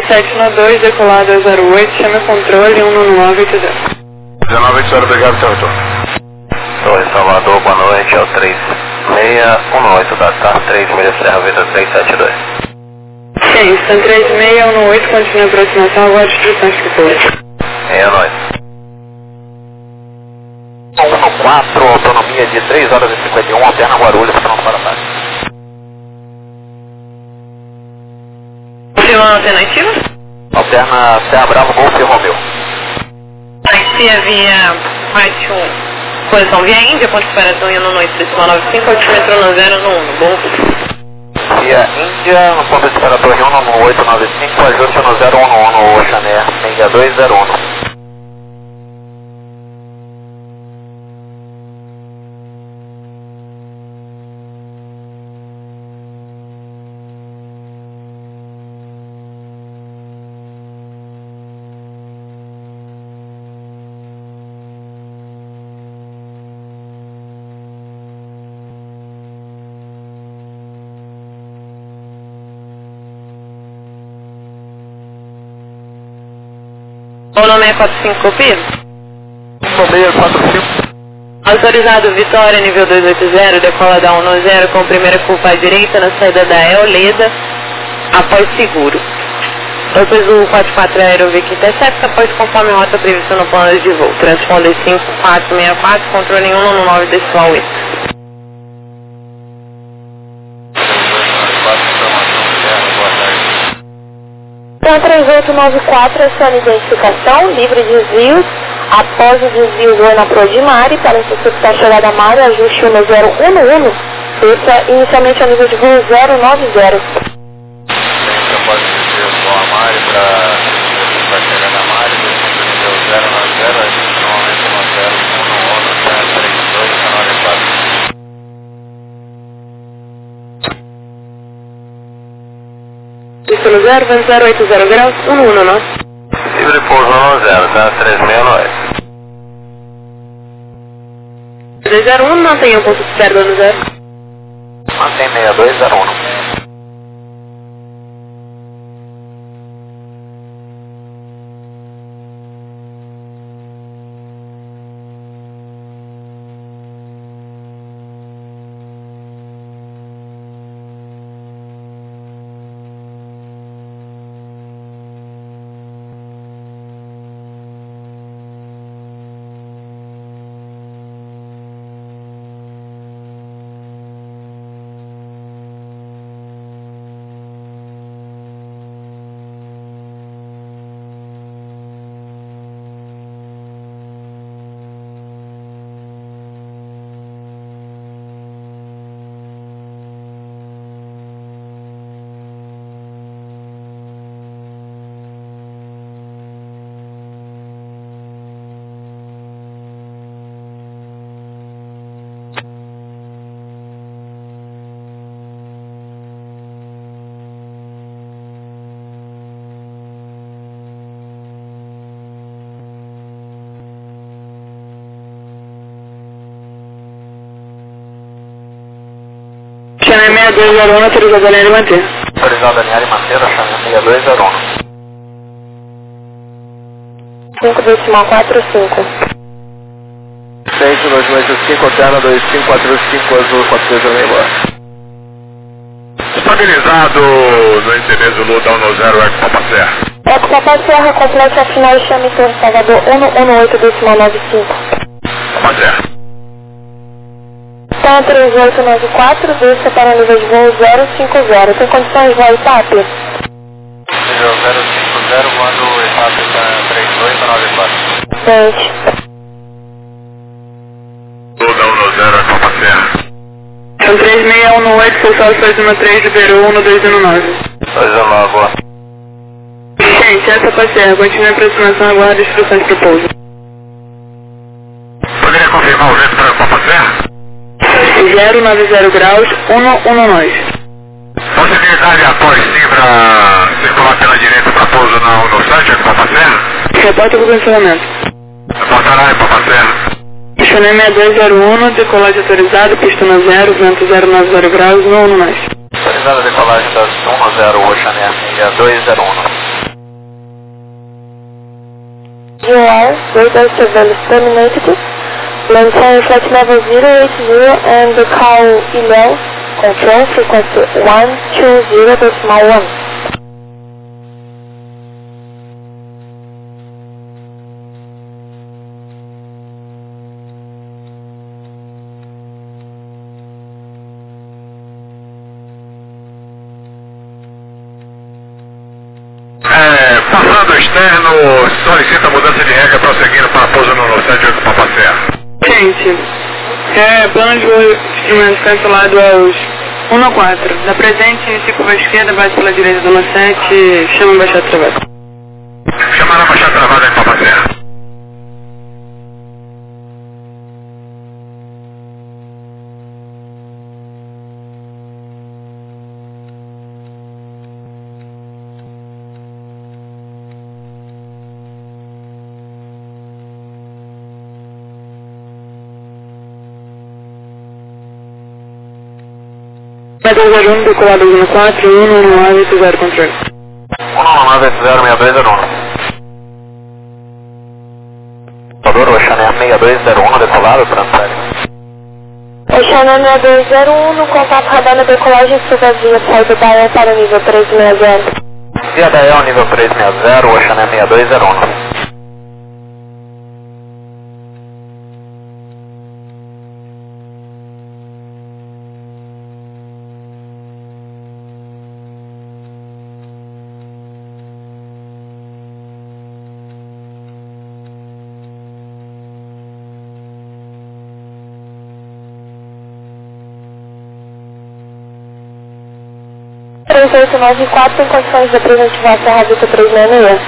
792, decolado a 08, chame o controle 11980. 1980, obrigado, seu retorno. Torre Salvador, boa noite, é o 3618 da TAR 3 milhas Serra Vida 372. Sim, estão 3618, continua a aproximação, agora instruções para o povo. É nóis. 114, autonomia de 3 horas e 51, alterna Guarulhos, pronto para baixo. Confirmando a alternativa? Alterna Serra Bravo, Golf e Romeu. Taxia via Mate 1, posição via Índia, ponto de separação indo no noite, decimal 95, altímetro no 0 no 1, bom? Via Índia, no ponto de separatório 1 no 895, ajuste no 011 no Oxané 6201. O nome é 45 copia? 1645. Autorizado Vitória, nível 280, decola da 190 com primeira curva à direita na saída da Eoleda, após seguro. Depois o 44 Aerovic intercepta, após conforme a rota prevista no plano de voo. Transponder 5464, controle 199 decimal 8. Então, 3894 é sua identificação, livre de desvios. Após o desvio do Enapro de Mari, para interceptar a chegada a Mari, ajuste o no 011, desça inicialmente a nível de voo 090. Após o desvio do Amari para chegar na Mari, desça o nível 090, ajuste normalmente no 011, até 32, canal 4. Isso no 0, vamos 080 graus, 119. Livre pouso no 0, tá? 369. 201, mantenha o ponto de espera no 0. Mantém 6201. Chame 6201, autorizado Daniel e manter. Autorizado Daniel e manter, chame 6201. 5,45. 6285, alterna 2545, azul 4206. Estabilizado no NTB Zulu, down no 0, Eco Papa Serra. Eco Papa Serra, complete a final, chame Torre Salvador 118, decimal 95. Papa Serra. Então, 3894, desça para o nível de voo 050. Tem condições de voo TAP? Nível 050, quando o ETAP está 3894. Gente. Down no 0, Eco Papa Serra. São 3618, Pulsar 213, liberou 1219. 219, boa. Gente, essa passeia, continue a aproximação, aguarda instruções para o pouso. Poderia confirmar o vento para o Papa Serra? 090 graus, 119. Possibilidade após sim para circular pela direita para pouso no site, Eco Papa Serra? Reporta o cancelamento. Reportará, Eco Papa Serra. Chame 6201, decolagem autorizado, pista no 0, vento 090 graus, 119. Autorizada a decolagem das 10, Oxané 6201. VOR, radar surveillance terminated. Maintain flight level 080 and call email control frequency 120.1. Passando externo, solicita mudança de regra prosseguindo para pouso no 78 Papa Serra. Gente, plano de voo estimado cancelado aos 1-4. Da presente, inicie curva esquerda, base pela direita do 7, chama baixada travada. Chamaram a baixada travada em Papa Serra. Vai 101, decolado 14, 11980 controle. 119806201. Salvador, Oceania 6201, decolado, transfere. Oceania 6201, no contato radar na decolagem supervia saída da EL para o nível 360. Via da EL, nível 360, Oceania 6201. O 3894 tem condições de apresentivar a Serra Vita 366.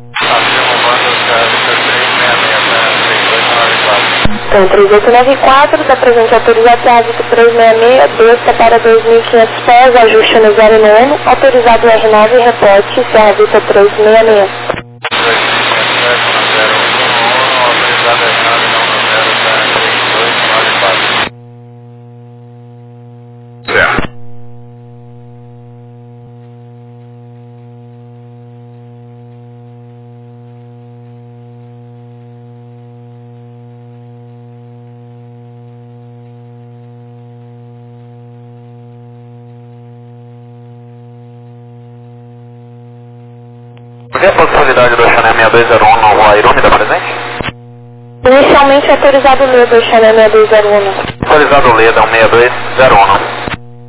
Então, 3894, da presente autorizado Serra Vita 366, desça para 2.500 pés, ajuste no 0 no 1, autorizado R9 e reporte Serra Vita 366. Certo. Por que a possibilidade do Oceania 6201 no Guairumi da presente? Inicialmente autorizado Leda, Oceania 6201. Autorizado Leda 16201.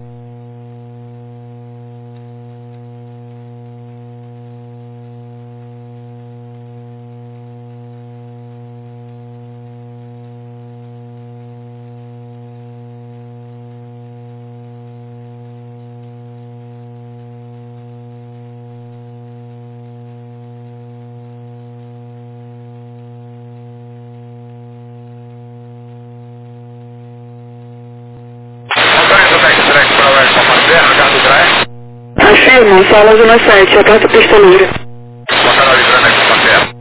Afirmo, sala zona 7, aperta a pista livre. Só canalizando aqui Papa Serra.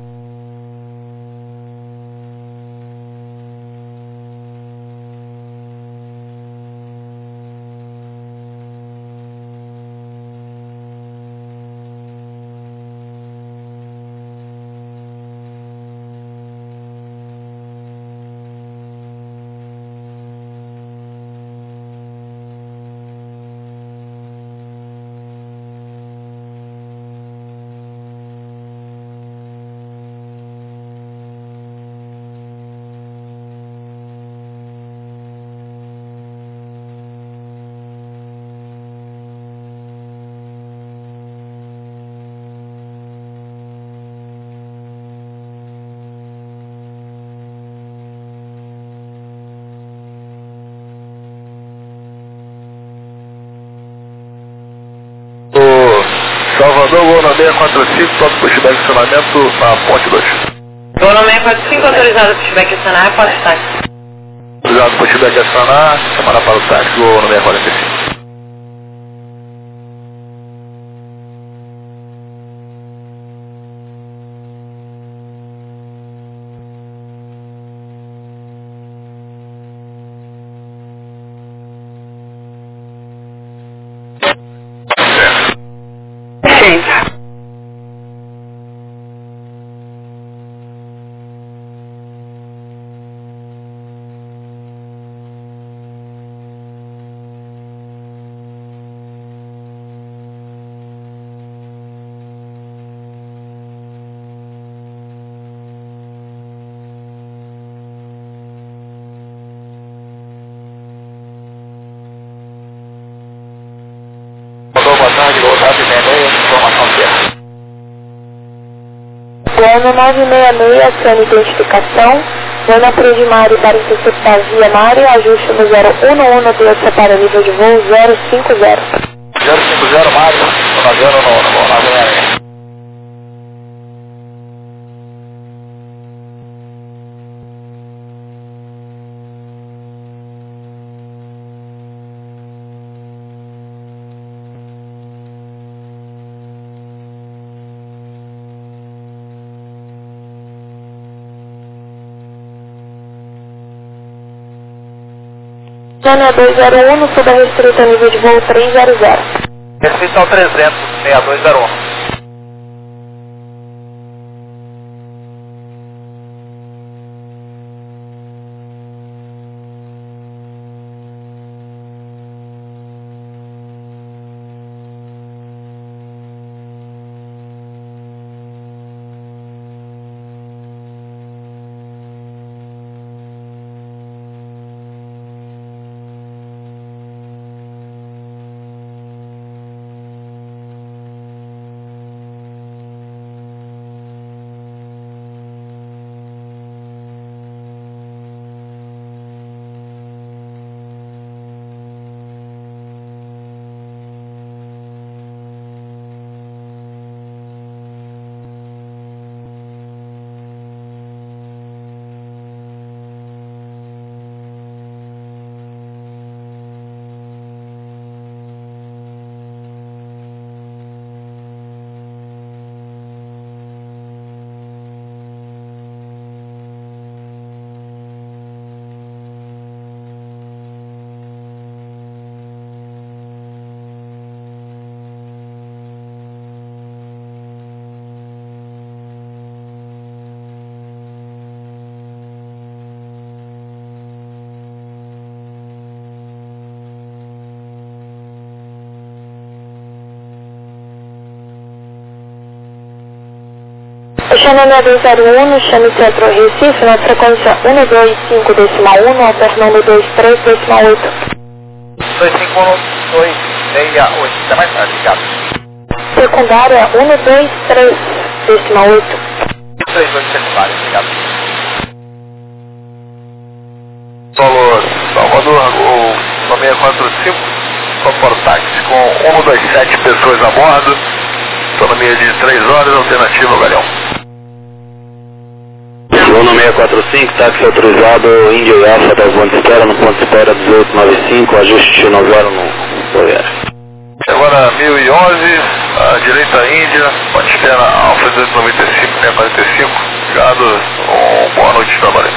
Salvador, voo na 645, próximo pushback de estacionamento na ponte 2. Voo no 645, autorizado pushback acionar, pode táxi. Autorizado pushback acionar, chamada para o táxi, voo no 645. 966, sem identificação. Zona Prudimari para interceptar via Mari, ajuste no 011, Deus para nível de voo 050. 050 Mari, zona 011, vamos lá, galera. Zona 201, suba restrita nível de voo 300. Restrição 300, 6201. Chama 201, chame Centro Recife, na frequência 125.1, alternando 23.8. 251-268, até mais tarde, obrigado. Secundária 123.8. 38 secundário, obrigado. Valor Salvador, o 645, Soportáxi com 127 pessoas a bordo, autonomia de 3 horas, alternativa Galhão. Zona 645, táxi autorizado, Índia e Alfa da ponto de espera, no ponto de espera 1895, ajuste no 0 no Goiás. Agora 1011, a direita Índia, ponto de espera Alfa 1895, 645, obrigado, boa noite de trabalho.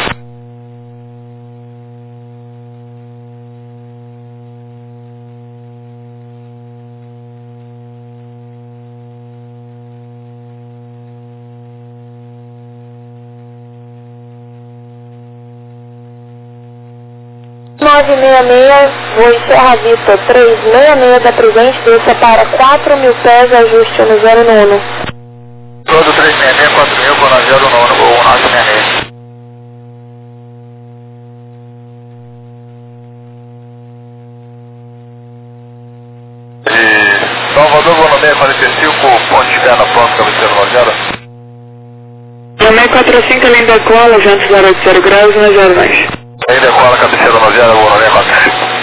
voo Serra Vista 366 da presente, desça para 4.000 pés, ajuste no 091. Todo 366, 4.000, vou na 09, vou 966. Salvador, vou no 645, ponte de perna pronto, cabeceira Nogera. No 645, além da cola, jantes 080 graus, na 02. Aí decola, cabeceira Nogera, vou no 645.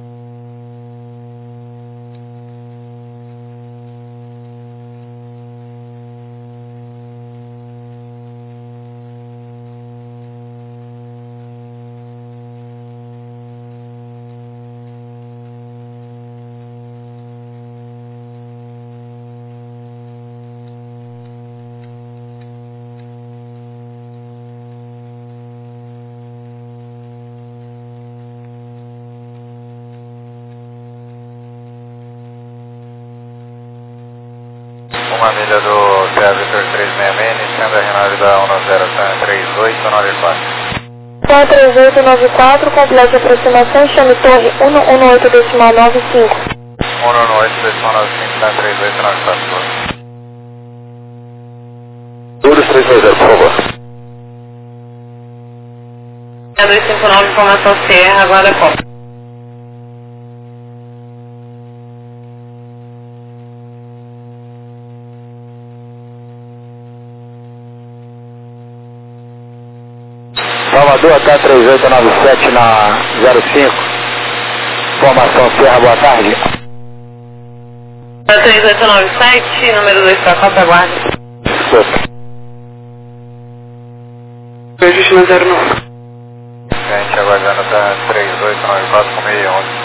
Uma milha do Serra Vitor 366, iniciando a renove da 103.894. Então 3894, complete a aproximação, chame Torre 118.95. 118.95, da 3894. Todos 320, por favor. 259, informação Serra, agora como? Salvador, tá 3897 na 05. Formação Serra, boa tarde. 3897, número 2 para Copa, aguarde. Ajuste no 09. Gente, aguardando da 3894 com 611.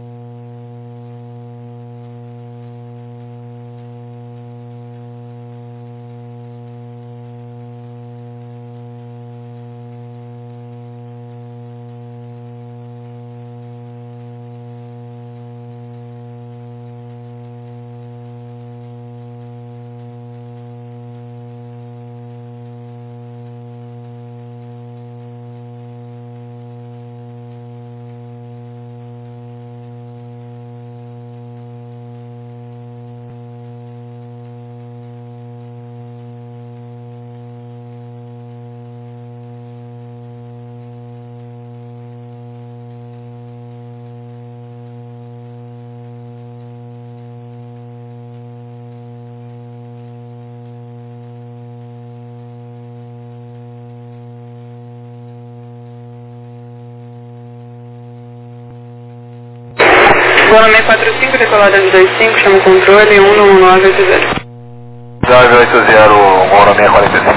Zona 645, decolada de 25, chama o controle 11980. 980, Moro 645.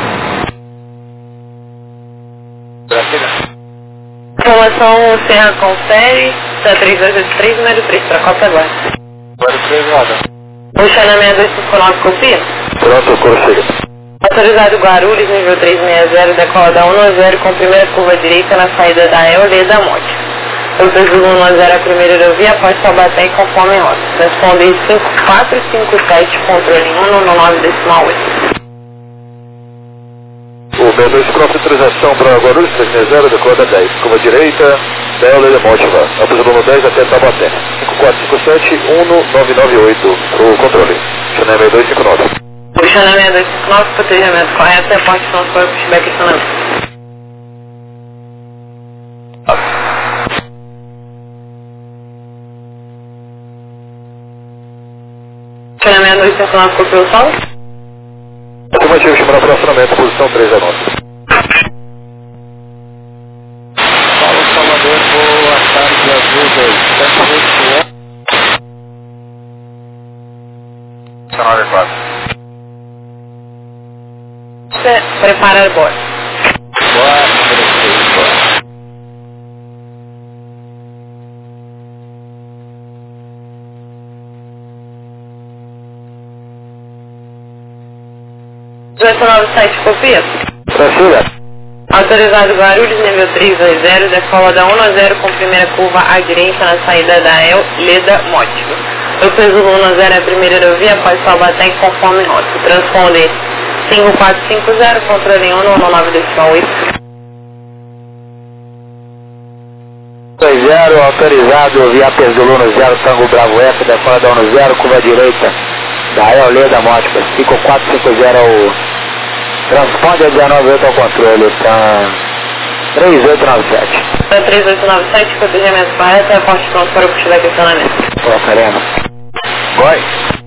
Brasília. Informação Serra confere, da 3283, número 3, para Copa, aguarde. Número 3, roda. Puxa na 6259, copia. Pronto, consigo. Autorizado Guarulhos, nível 360, decola da 190 com primeira curva direita na saída da Eoleda Monte. Outros 190 a primeira aerovia após Taubaté conforme rota. Responde 5457, controle 199,8. O 62 pronto, autorização para Guarulhos 360, decola 10. Curva direita, da Eoleda Monte, ambos volume 10 até Taubaté. 5457, 19998 pro controle. Chanel 6259. Puxa na 6259, protegimento correto e a parte não foi pushback acionamento. Chanel 6259, copiou o solo? Afirmativo, chamando para acionamento, posição 3 a 9. Paulo Salvador, boa tarde, Azul 2. 784. Prepara a bordo. Boa, número 6, boa. Copia. Brasília. Autorizado Guarulhos, nível 320, decola da 190 com primeira curva à direita na saída da Eoleda Monte. Outros 190 é a primeira aerovia após Taubaté conforme rota. Transponder 5450, controle 199,8. 20, autorizado via Perduluno 0, Tango Bravo F, decola da 10, curva direita da Eoleda Mótica, 5450 o transponder 198 ao controle, tá 3897. Tá 3897, protegimento correto, a parte pronto para o puxback acionamento. Ó, caramba. Goi.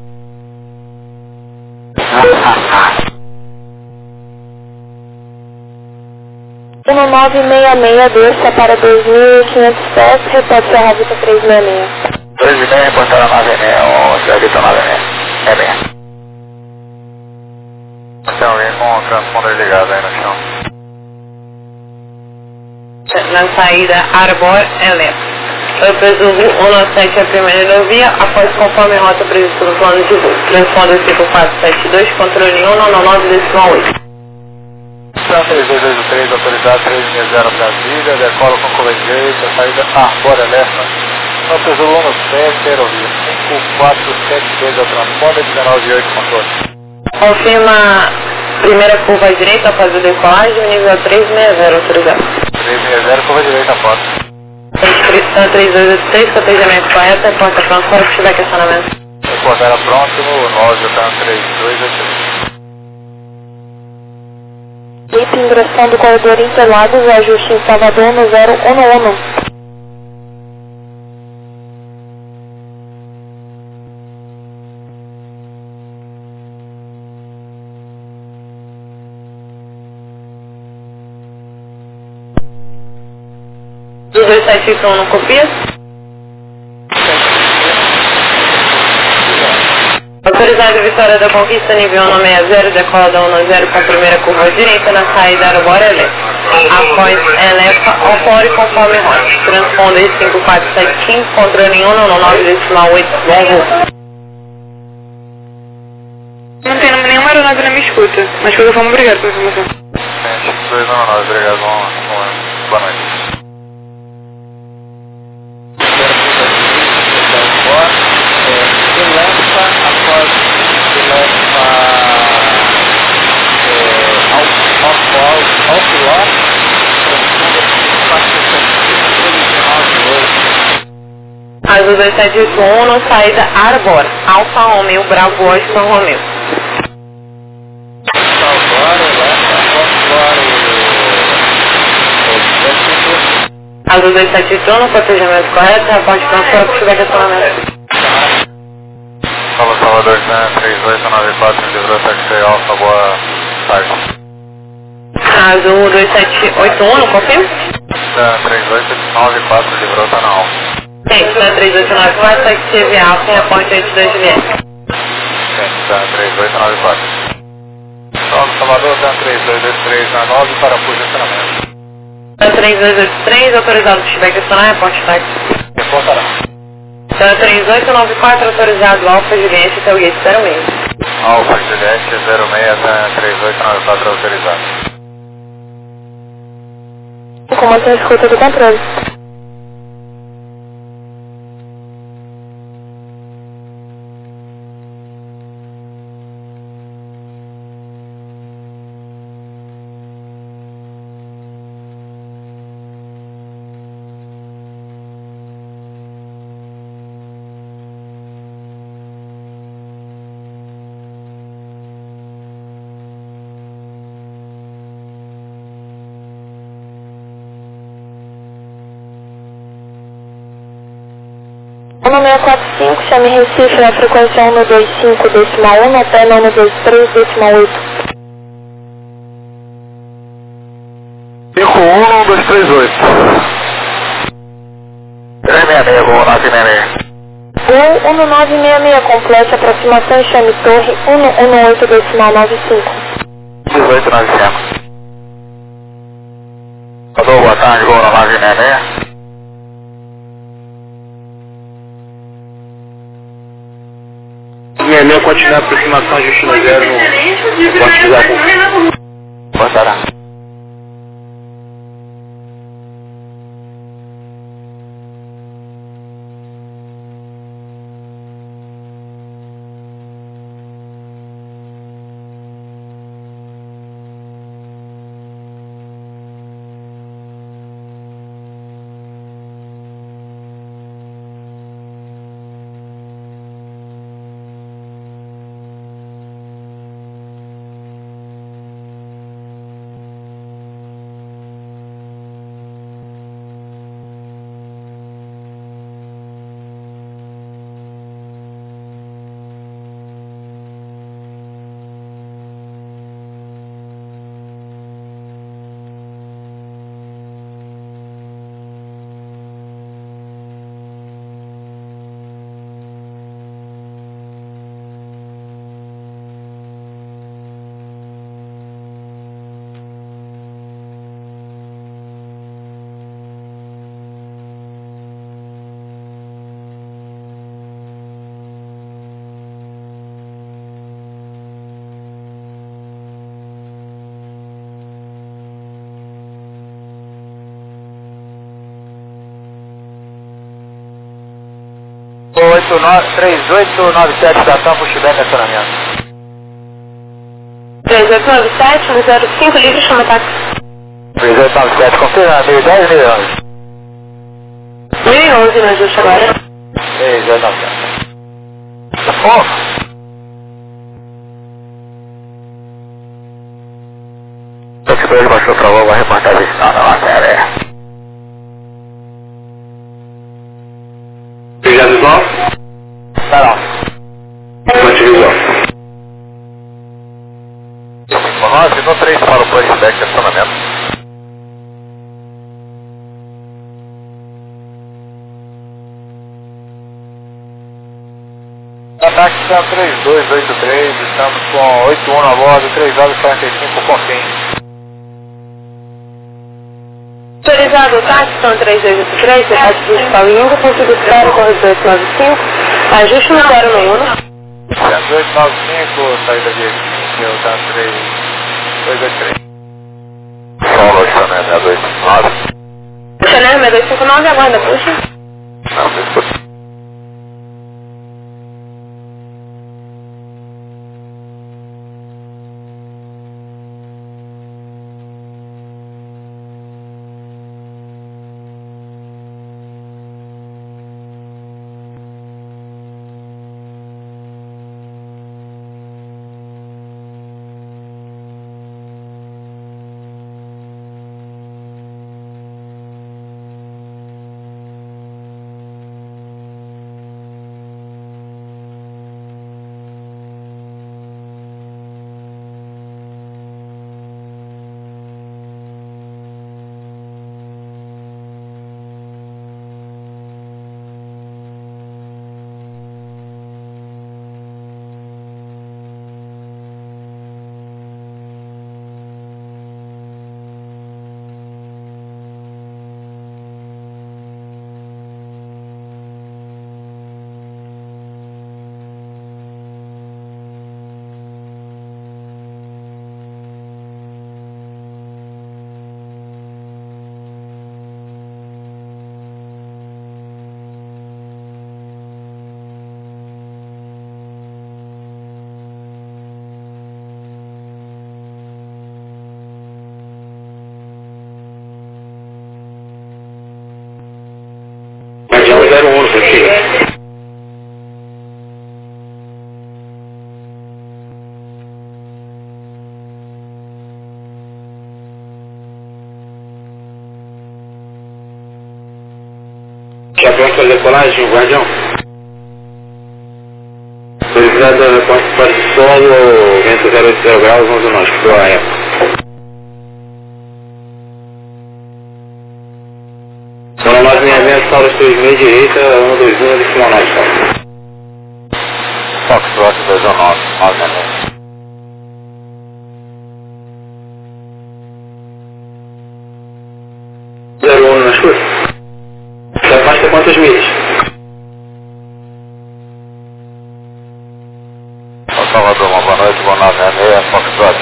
Uma 966 desça para 2.500 pés, repete Serra Vita 366. 3,5, reportaram a 9,5, Serra Vita 9,5. É bem. Tem alguém com o transponder ligado aí no chão. Na saída Arbor Elétrico. Outros 197 é a primeira aerovia após conforme rota prevista no plano de voo. Transponder 5472, controle 199,8. São 3223, autorizado 360 Brasília, decola com curva direita, saída Arbor Elétrico. Outros 197, aerovia 5472 ao transponder, 198 controle. Confirma primeira curva à direita após a decolagem, nível 360, autorizado. 360, curva direita, após. Inscrição 3283, protegimento correto, porta pronta para o puxback acionamento. Reportar próximo, 93283. IP ingressão do corredor Interlagos, ajuste em Salvador no 011. Azul 271 não copia? Autorizado Vitória da Conquista, nível 160, decola da 10 com a primeira curva direita na saída Arbora Elétrica. Após Elefa, opere conforme rota. Transponder 5475, controle 199,8, bom. Não tem nenhuma aeronave na minha escuta, mas de qualquer forma, obrigado pela informação. 299, obrigado, boa noite. Azul 2781, saída Arbor, Alfa Romeo, Bravo Washington Romeo. Azul 271, procedimento correto, reporte transfer, se tiver questionamento. Salvador, 3894, livrou taxi Alfa, boa tarde. Azul 2781, não confio? 3894, livrou, tá na Alfa. Sim, 3894, taxi Alfa, reporte 82 Juliette. 3894. Salvador, 3223 para posicionamento. 3283, autorizado se tiver questionar, reporte táxi. Reportará. 3894, autorizado Alfa Juliette, até o gate 06. Alfa Juliette 06, 3894, autorizado. Comando a escuta do controle. Ano 645, chame Recife na frequência 125, decimal 1, até 123, decimal 8. 51238. 366, vou lá, 1966, complete aproximação e chame Torre 118, decimal 95. 1895. Alô, boa tarde, vou lá, 966. 66, continuar a aproximação, ajuste no 0 no ponto de Zabu. Passará. Oi, 3897, estação Puxibé, estacionamento. 3897, 105, livre, chama táxi. 3897, confirma, 1010, 1011. 1011, me ajuste agora. 3897. Taxi 2 baixou pra logo a reportagem final na matéria. Já visual? Não. Fonte visual. 993 para o flashback, estacionamento. São 3283, estamos com 81 a bordo, 3 horas e 45, confim. Autorizado o táxi, são 3283, cidade principal Inga, consigo espero, corre 295, ajuste no 0 no 1. 295, saída de Delta 3283. Solo Chanel 6259. Chanel 6259, aguarda, puxa. Não, desculpa. Guardião 01, contigo. Já pronto para decolagem, Guardião? Solicitado a parte de solo, vento 080 graus, 11 nós, pro AM. São 966, Taurus 36, direita, 121 de cima nós, tá? Foxtrot 219, 966. Na escuta? Se afasta quantas milhas? Salvador, uma boa noite, bom 966, Foxtrot.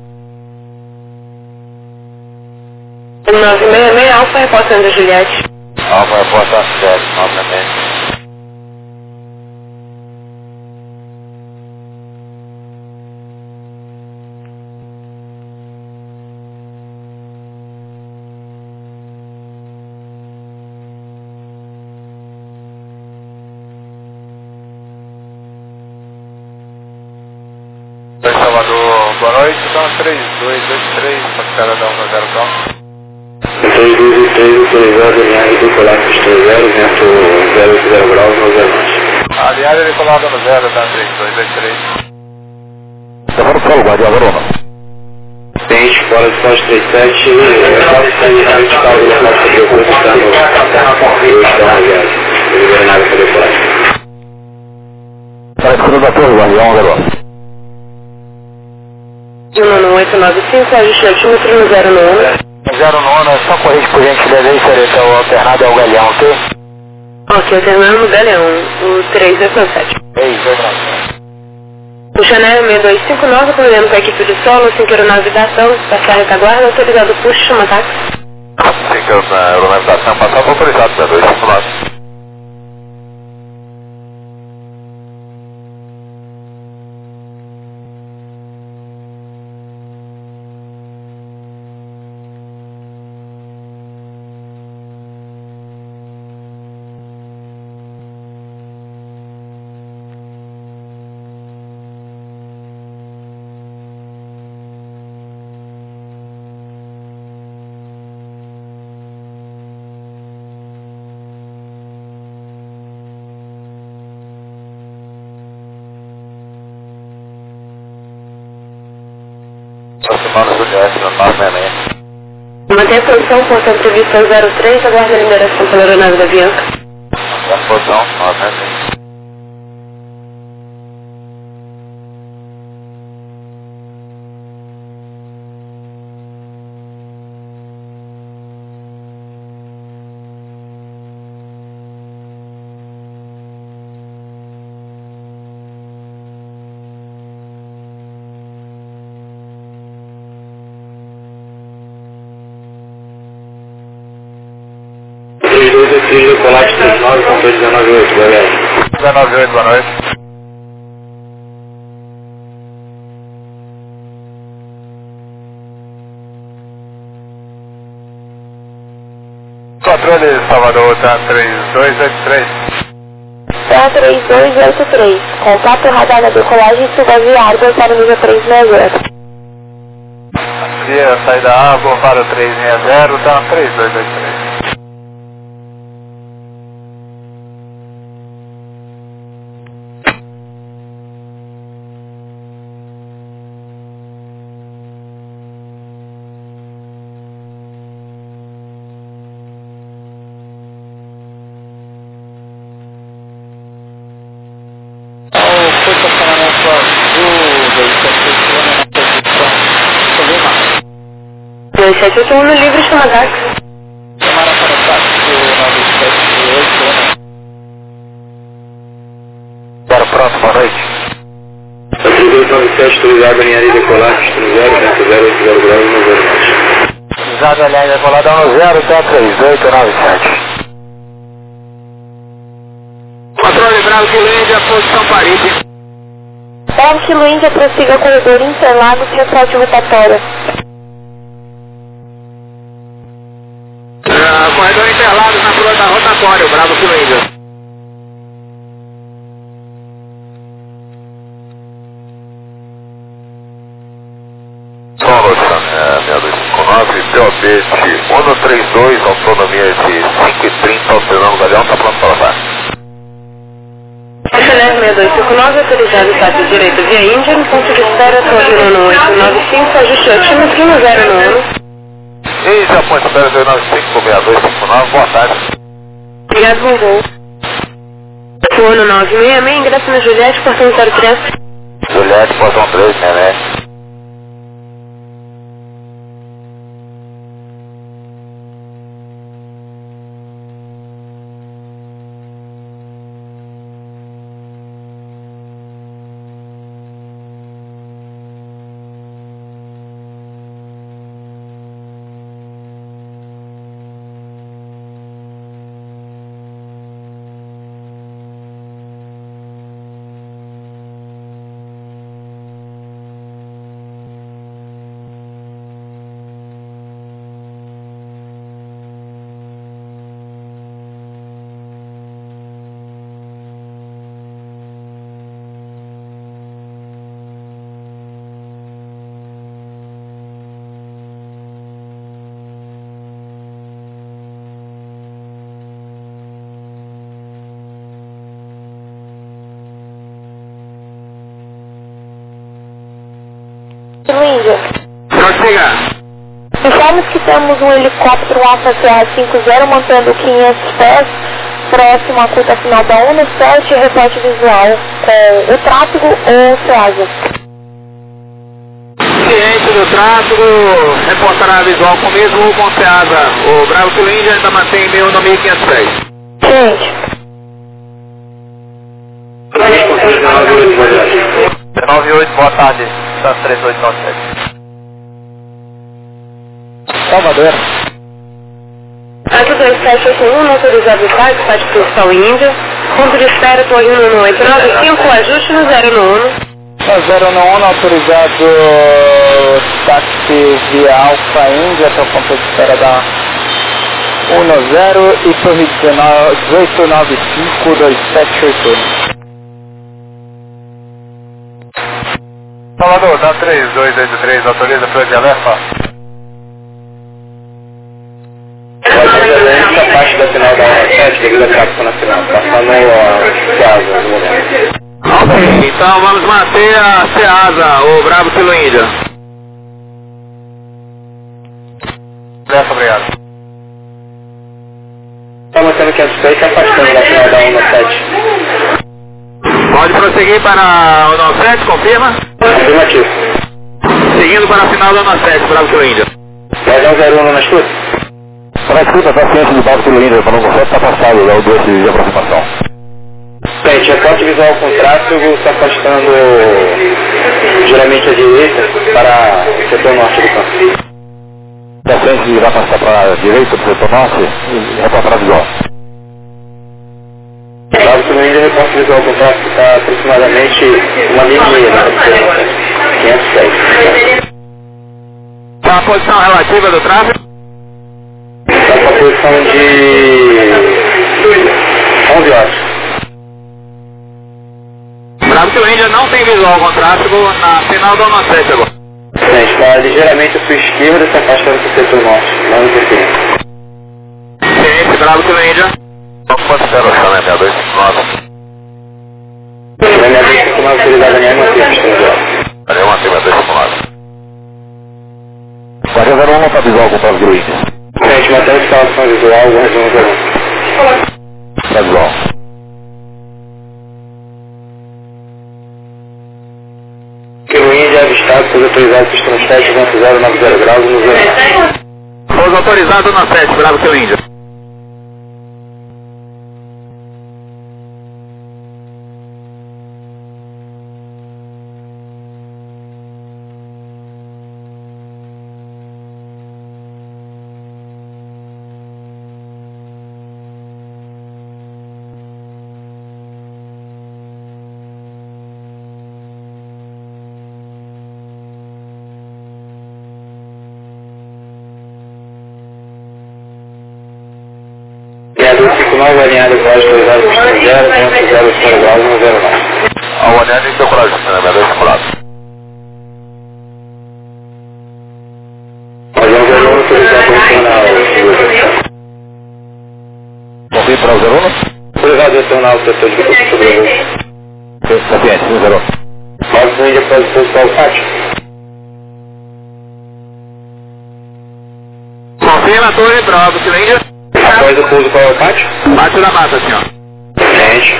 966, Alfa, reportando a Juliette. Alfa, reporta 7, 966. Salvador, boa noite, são 3283, Pascara da 10 Cal. 3283, autorizado, alinhado, decolagem 30, vento 080 graus, 9 nós. Aliás, ele colado no 0, tá? 3283. Agora solo, Guardião, agora Tente, fora de Foz 37, quase sair na vertical do local que eu vou estar no viagem. Liberando água para decolagem. Para a escuta da torre, Guardião, agora. 11895, ajuste altímetro no 0 no 1. 09, é só corrigir por gentileza aí, seria o alternado é o Galeão, ok? Ok, alternando no Galeão, o 387. Ei, verdade. O Chanel 6259, correndo com a equipe de solo, 5 aeronave da ação, passar retaguarda, autorizado o puxo, chama táxi. Assim que a aeronave da ação passar, foi autorizado, 259. Aproximando do GS no 966. Mantém a posição, portão previsto ao 03, aguarda a liberação pela aeronave da Bianca. Mantém a posição, 966. Trilho do Colate 39, contou 19,8, beleza. 19,8, boa noite. Controle Salvador, tá 3283. Tá 3283. Contato radar na decolagem subaviária para o nível 360. Via saída A, para o 360, tá 3283. O 781 livre de Tamagax. Semana para táxi 9788. Bora, pronto, boa noite. 3297, autorizado em área de decolagem, 0,080 graus, 90 metros. Usado a linha decolada 10, tá 3897. Controle Bravo Quilândia, posição Paris. Bravo Quilândia, prossiga corredor Interlagos, ressalto rotatória. Corredor Interlagos na curva da rotatória, Bravo Quilândia. Solo, 6259, POB 132, autonomia de 5h30, alterando o galeão, tá pronto para lá. SLR 6259, autorizado táxi direito via Índia, no ponto de espera, torre 1895, ajuste ótimo, 0 no ano. E já põe espera 295-6259, boa tarde. Obrigado, bom voo. O ano 966, ingresso na Juliette, portão 03. Juliette, portão 3, né? Índia. Prossiga. Informamos que temos um helicóptero Alfa Sierra 50 mantendo 500 pés próximo à curta final da 17, reporte visual com o tráfego ou SEASA. Ciente do tráfego, reportará visual com o mesmo ou com SEASA. O Bravo Quilândia ainda mantém meu no 1510. Gente. 98, boa tarde. 3897. Salvador. Aqui 2781, autorizado táxi Postal Índia. Ponto de espera, torre 1895, ajuste no 0 no 1. 0 no 1, autorizado táxi via Alfa Índia, para o ponto de espera da 10 e torre 1895, 2781. Salvador, tá 3283, autoriza para de alerta. Essa parte da final da 7, devido à cápsula na final, passando a SEASA no momento. Ok, então vamos manter a SEASA, o Bravo Quilândia. Obrigado. Está mantendo 500 pés e afastando da final da 17. Pode prosseguir para o 97, confirma? Afirmativo. Seguindo para a final da 97, Bravo Quilândia. 1001 na escuta? Para a escuta, está ciente de Bravo Quilândia, para não conseguir estar passado, é o 2 de aproximação. Frente, reporte visual com tráfego, se afastando geralmente à direita para o setor norte do campo. Está ciente de vai passar para a direita do setor norte e reportar visual. reporte visual com tráfego está aproximadamente 1,5 milha, 506. Qual a posição relativa do tráfego? Está com a posição de 11 horas. Bravo que o Índia não tem visual com tráfego na final da 17 agora. Sim, está ligeiramente à sua esquerda, se afastando do setor norte, não no perfil. Ciência, Bravo que o Índia. Quanto será o chama 6259? Na minha vez, com uma autoridade da minha Valeu, uma 6259. 401 para visual com tráfego do Índia. Gente, mantendo instalação visual, 1101. Tá visual. Que o Índia é avistado pelos autorizados que estão no 7.090 graus no 0. Os autorizados na 7, Bravo que o Índia. Alinhado com a autoridade que estão 0.0 graus no 09. Ao olhar em seu coração, né? Melhor simulado. Nós vamos ver o autorizado nacional. Confio para o 01? Autorizado nacional, setor de sobrevivência. Sapiente, 01. Nós ainda pode soltar o pátio. Confirma a torre, Bravo que o Índia. Após o pouso, qual é o pátio? Pátio da mata, senhor. Gente.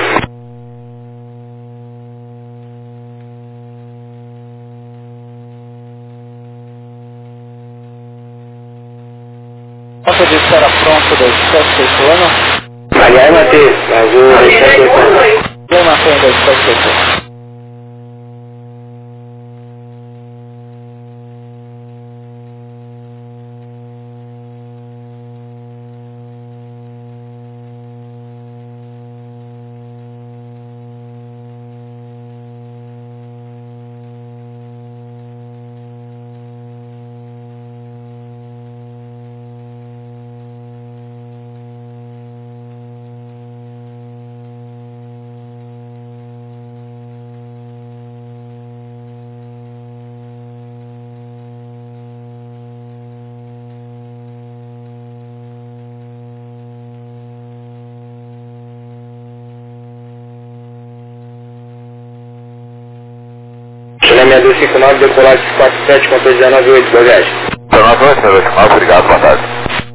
Nossa disse que era pronto das 7 anos. Aliás, Matheus, mas o... Eu na frente das 7 anos. Chama 259, decolagem 47 com 198, bagagem. Senhor 2, senhor 259, obrigado, boa tarde.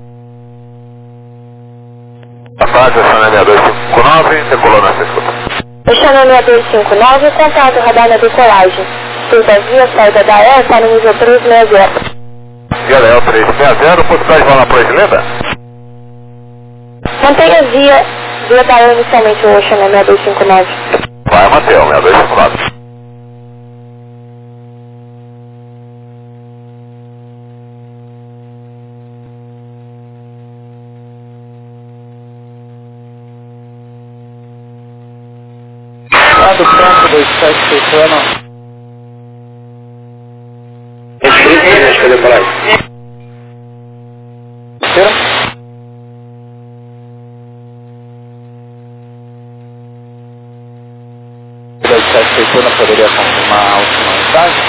Boa tarde, Chama 259, decolou nessa escuta. O Chama 6259, contato radar na decolagem. Surda via, saída da EL, está no nível 360. Via Léo 360, possibilidade de falar por gentileza? Mantenha via da EL inicialmente, o Chama 6259. Vai, Mateu, 6259. Do pronto das 7 anos. Acho que eu decolagem. Terceira? Das 7 anos poderia confirmar a última mensagem?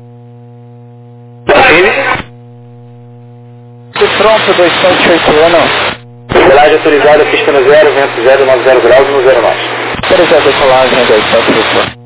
Do pronto das 7 anos. Decolagem autorizada, pista no 0, vento 090 graus no 09. Autorizar a decolagem das 7 anos.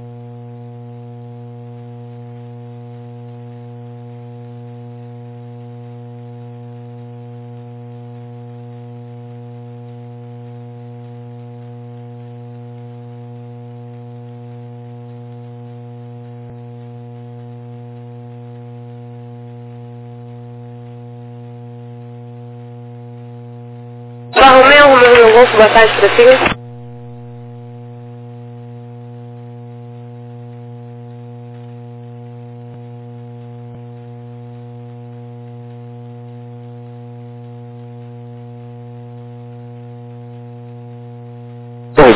Romeu Golfo, boa tarde para si.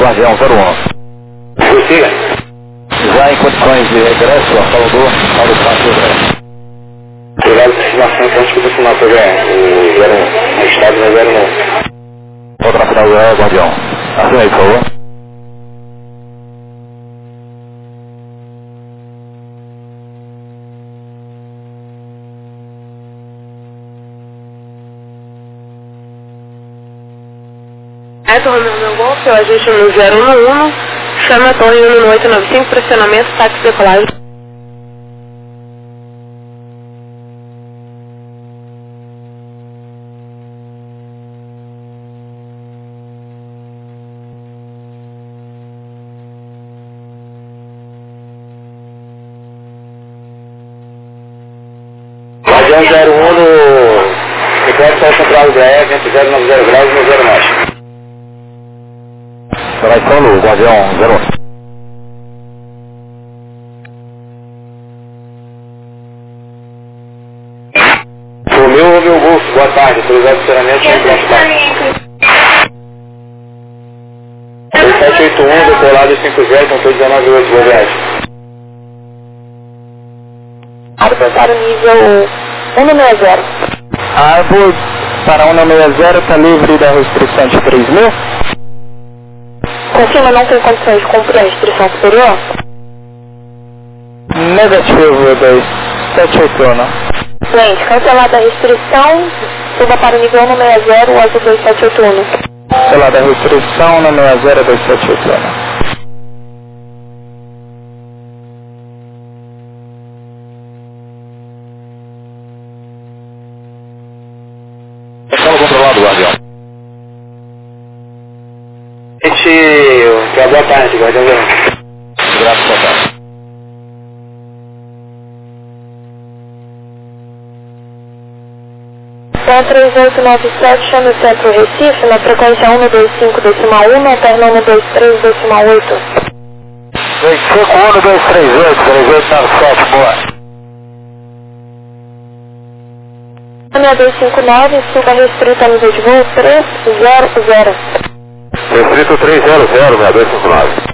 Guardião 01. Siga. Já em condições de regresso, a Salvador, Paulo Passo regresso. Obrigado por estimação, então desculpa se não pegar o 01, no estado no 01. Outra final do Guardião. Assina aí, por favor. Romeu meu golpe, eu ajuste no 011, chama a torre 1895, pressionamento, táxi decolagem. Guardião 01 no Reporte Central da EF, entre 090 graus e 0 mais. Operação Luz, Guardião 01. Romeu Golfo, boa tarde, autorizado de estacionamento em Pronto. 781, decolado 50, controle 198, boa viagem. Para o nível 160. Árvore para 160 está livre da restrição de 3.000? Confirma, não tem condições de cumprir a restrição superior? Negativo 278, Cliente, cancelada a restrição, suba para o nível 160, o azul 2781. Cancelada a restrição, 160 278. Estamos controlado, Guardião. Gente, boa tarde, Guardião 01. Graças a Deus. Então 3897, chama o centro Recife, na frequência 125.1, alterna 123.8. 25 1238, 3897, boa. 6259, suba restrita nível de voo 300. Restrito 300, 6259.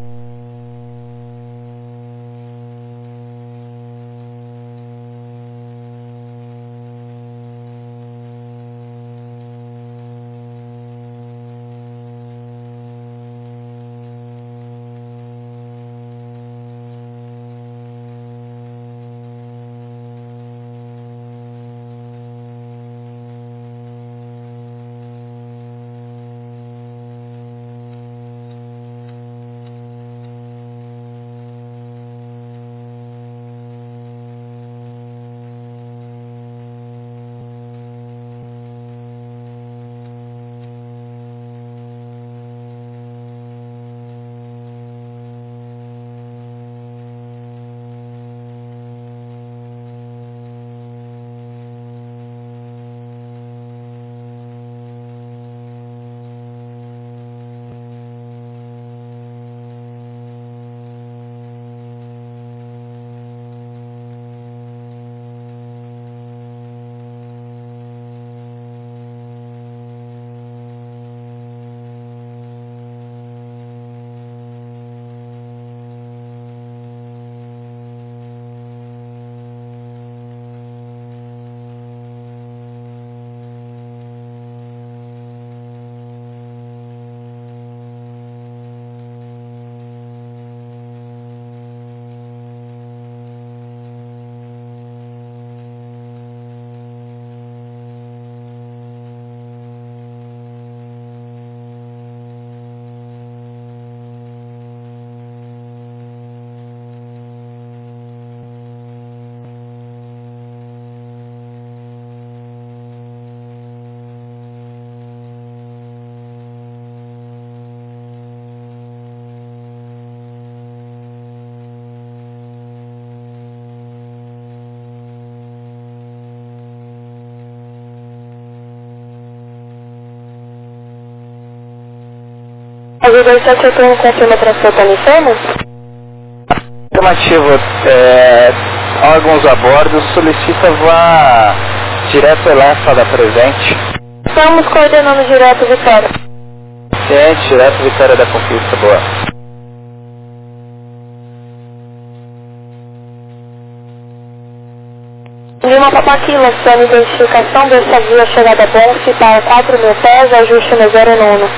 A 278 confirma a transportação? Afirmativo, órgãos a bordo, solicita vá direto Elefa da presente. Estamos coordenando direto, Vitória. Ciente, direto Vitória da Conquista, boa. Lima Papaquila, sua identificação dessa via chegada a Bonfe para 4.000 pés, ajuste no 09.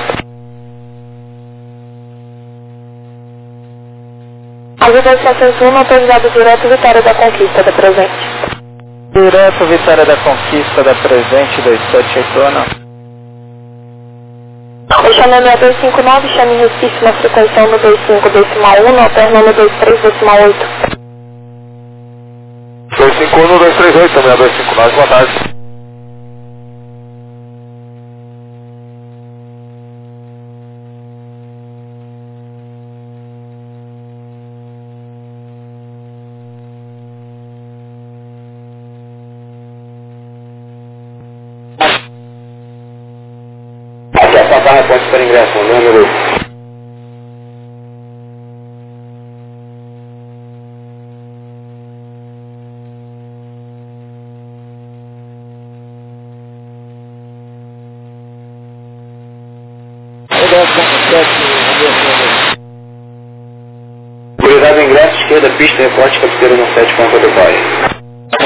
Ajuda 701, autorizado direto Vitória da Conquista, da presente. Direto Vitória da Conquista, da presente, 2781. Eu chamei 6259, chame Recife na frequência 125.1, alterna no 23.8. 251, 238, 6259, boa tarde. Aqui é a Santa Ponte para ingresso, número. Prioridade ingresso, esquerda, pista, reporte, capiteiro no 7, ponto do pai.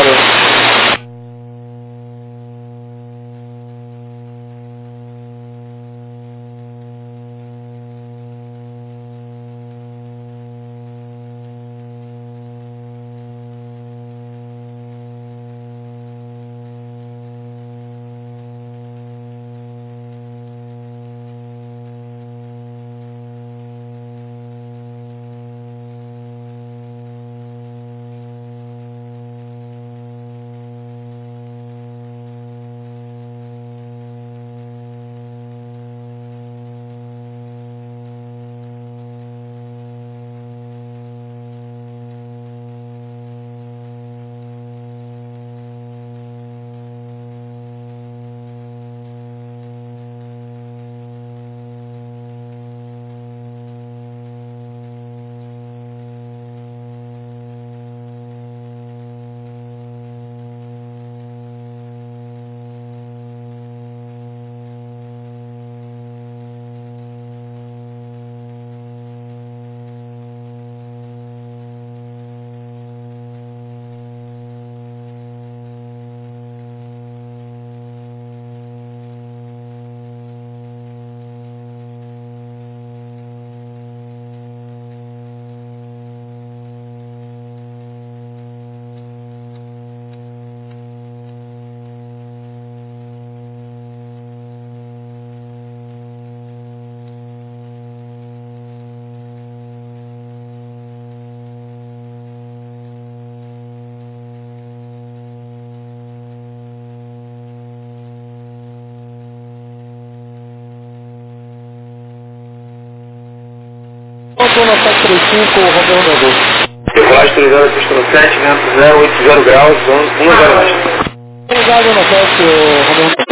Zona 735, Romeu Mendoza. Decolagem autorizada, pista no 7, vento 080 graus, 10 leste. Autorizado no 7, Romeu Mendoza.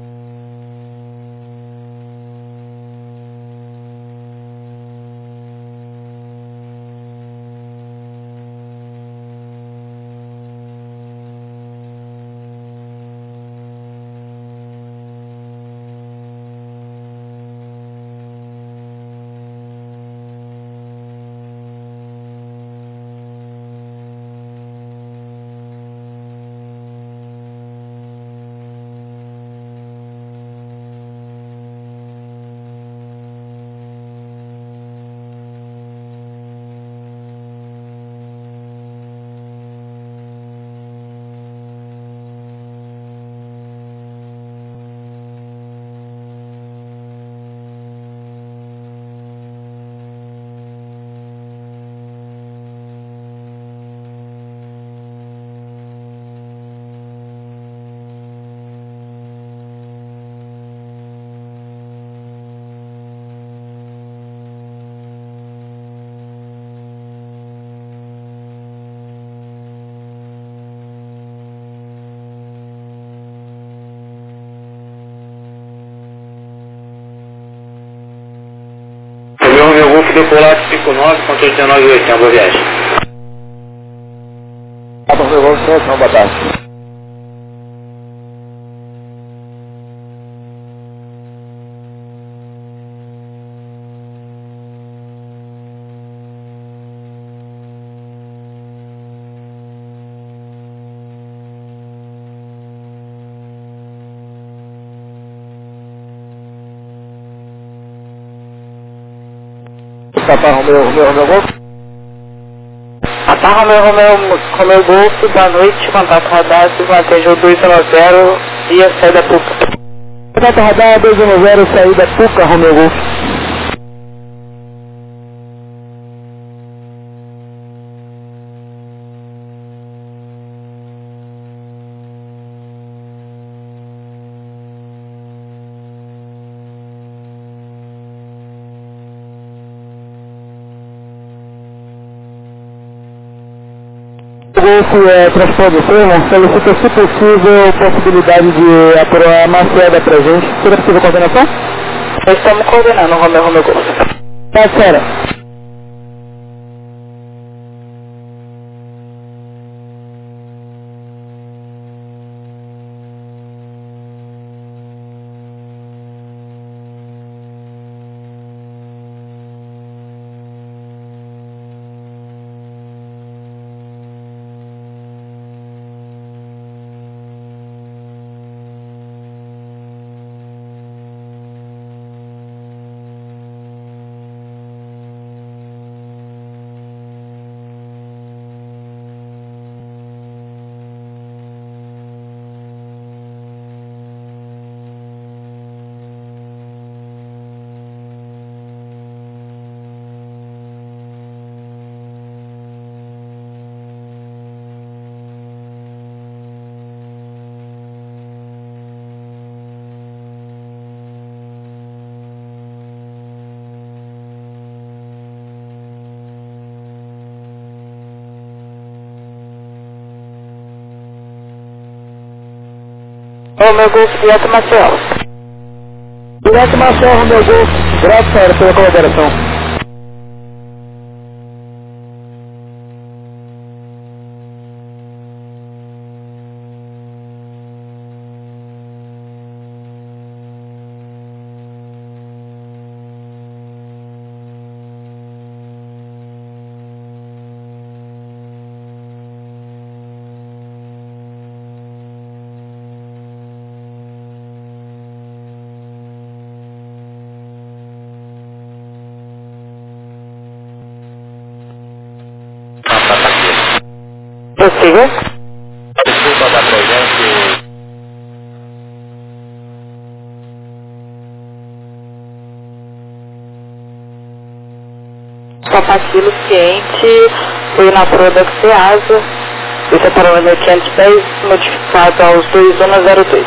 Romeu Golfo decolado 59, controle 1980, boa viagem. Romeu Golfo 7, boa tarde. Papa Romeu Golf. Papa Romeu Golf, boa noite, contato radar, Silvantejou 210 e a saída PUCA. Contato radar 210, saída PUCA, Romeu Golf. Esse transporte de termo solicita, se possível, possibilidade de apurar a Maceda pra gente. Será possível coordenação? Estamos coordenando, Romeu Golf. Tá, sério. Romeu Golf, direto Maceió. Direto Maceió, Romeu Golf. Graças, senhora, pela colaboração. Possível? Desculpa da presente. Papa Kilo ciente, fui na prova da CEASA, esse é para o número 510, modificado aos 2102.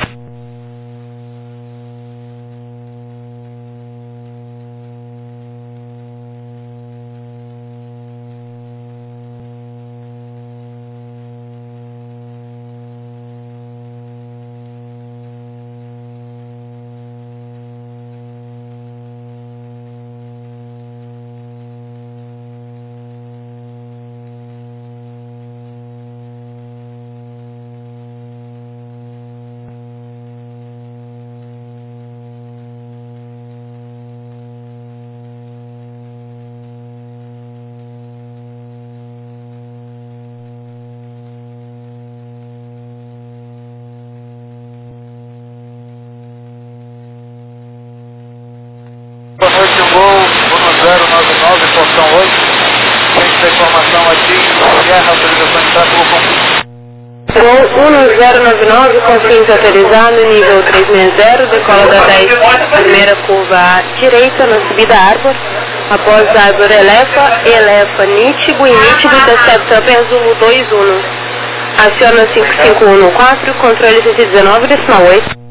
Boa noite, Gol 1099, portão 8. Tem informação aqui, Guerra, autorização de tráfego com... Gol 1099, consciência autorizado, nível 360, decola da 10, primeira curva à direita, na subida árvore. Após a árvore elefa nítido e nítido, intercepta Penzulo 21. Aciona 5514, controle 119, decimal 8.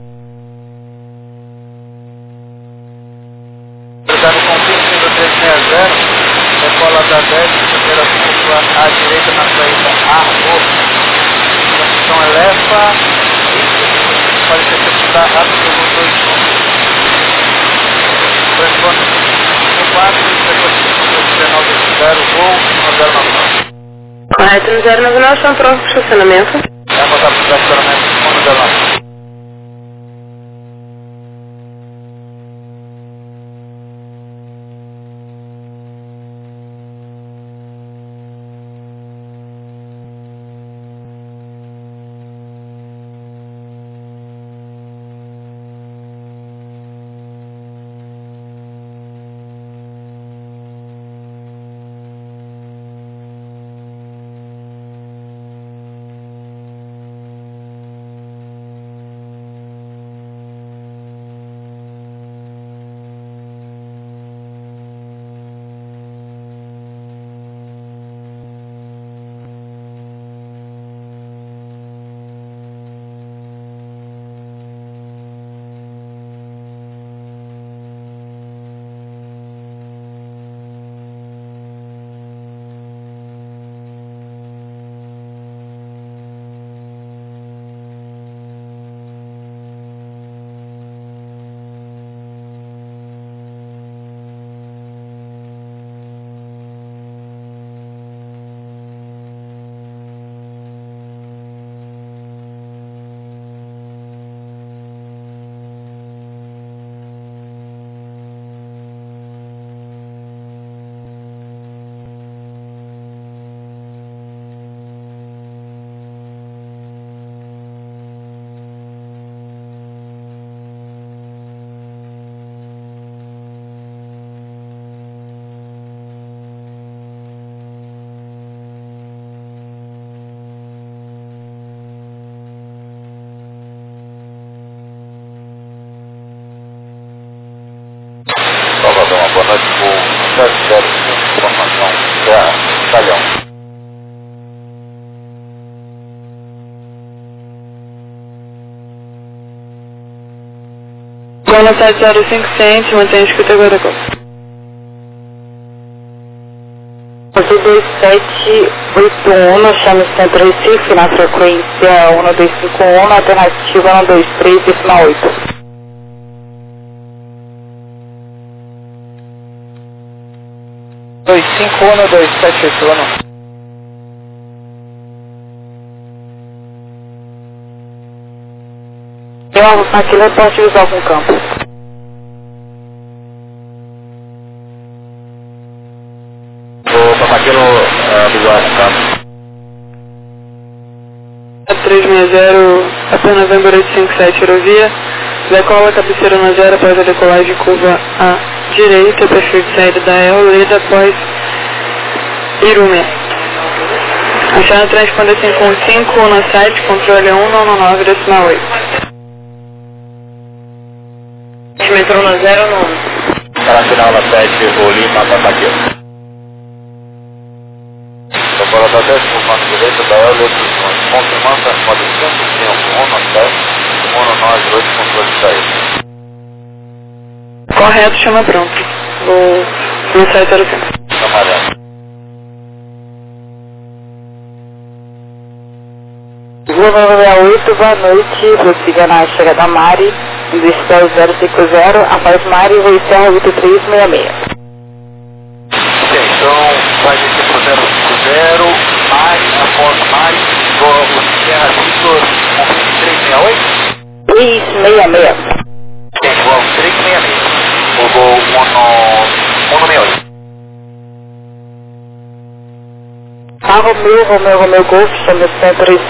Cuidado com 55360, decola da 10, primeira curva à direita na saída árvore. Então eleva, pode ser executar rápido no 21. Transforma 54, depois 19, Gol 1099. Correto, no 099, estão prontos para o estacionamento. É botar para o estacionamento no 1099. Cona 705 mantém escuta agora com. 2781, chame Centro Recife na frequência 1251, alternativa 123,8. 251, 2781. Tem uma aqui no poste visual com campo. O Papaquilo visual com campo. 360, até Novembro 857 Aerovia. Decola, cabeceira na 0 após a decolagem curva à direita, perfil de saída da EL, Leda após Irume. A chave transponder 515 no site, controle 199,8. Metrô na 0 no 1. Para final na 7, o Lima, Papaquilo. Decola da 10, comando direito da EL, Leda confirmando transporte 105, 1 no 7, 198, controle de saída. Correto, chama pronto. No site era assim. Amarelo. Rua 968, boa noite, prossiga na chegada da Mari, Industrial 050, após Mari, voo Serra 8366. Ok, então vai descer pro 050, Mari, após Mari, voo Serra Vitor, 368? 366. Ok, voo 366. O voo 168. Romeu Golf, chama Centro